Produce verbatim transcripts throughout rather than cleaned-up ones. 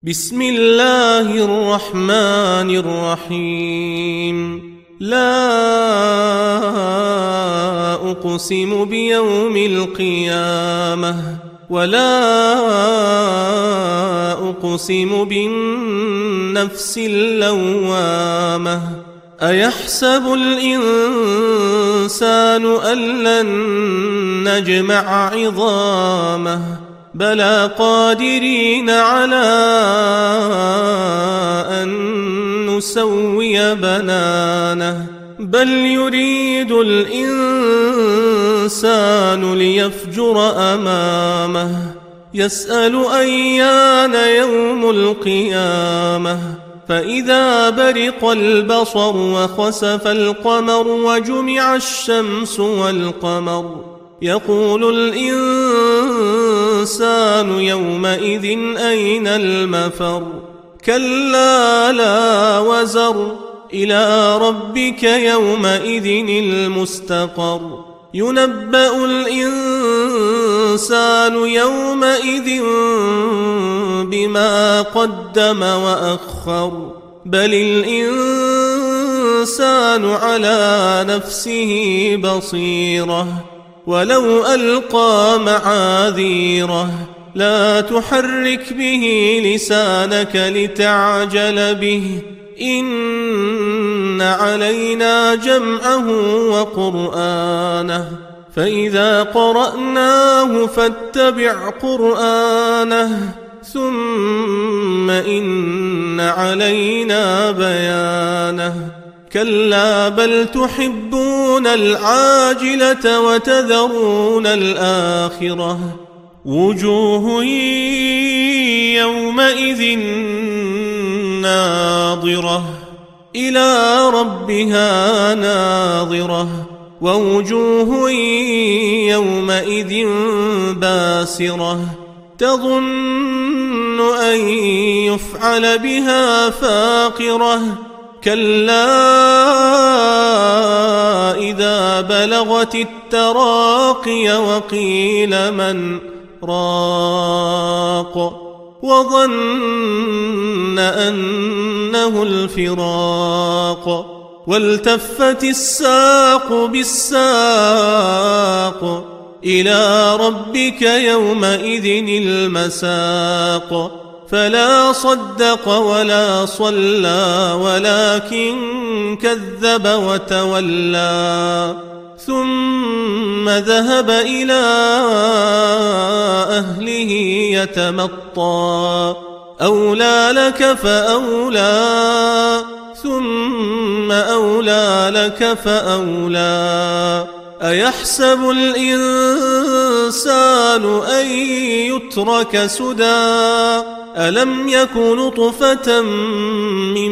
بسم الله الرحمن الرحيم. لا أقسم بيوم القيامة ولا أقسم بالنفس اللوامة. أيحسب الإنسان أن لن نجمع عظامه بلى قادرين على أن نسوي بنانه بل يريد الإنسان ليفجر أمامه يسأل أيان يوم القيامة فإذا برق البصر وخسف القمر وجمع الشمس والقمر يقول الإنسان يومئذ أين المفر كلا لا وزر إلى ربك يومئذ المستقر ينبأ الإنسان يومئذ بما قدم وأخر بل الإنسان على نفسه بصيرة ولو ألقى معاذيره لا تحرك به لسانك لتعجل به إن علينا جمعه وقرآنه فإذا قرأناه فاتبع قرآنه ثم إن علينا بيانه كلا بل تحبون العاجلة وتذرون الآخرة وجوه يومئذ ناظرة إلى ربها ناظرة ووجوه يومئذ باسرة تظن أن يفعل بها فاقرة كلا إذا بلغت التراقي وقيل من راق وظن أنه الفراق والتفت الساق بالساق إلى ربك يومئذ المساق فلا صدق ولا صلى ولكن كذب وتولى ثم ذهب إلى أهله يتمطى أولى لك فأولى ثم أولى لك فأولى أيحسب الإنسان أن يترك سدى ألم يك نطفة من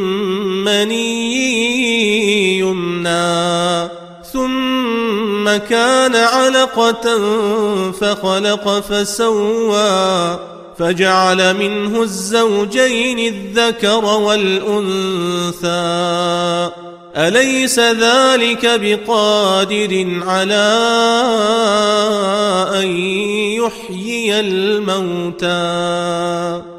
مني يمنى ثم كان علقة فخلق فسوى فجعل منه الزوجين الذكر والأنثى أليس ذلك بقادر على أن يحيي الموتى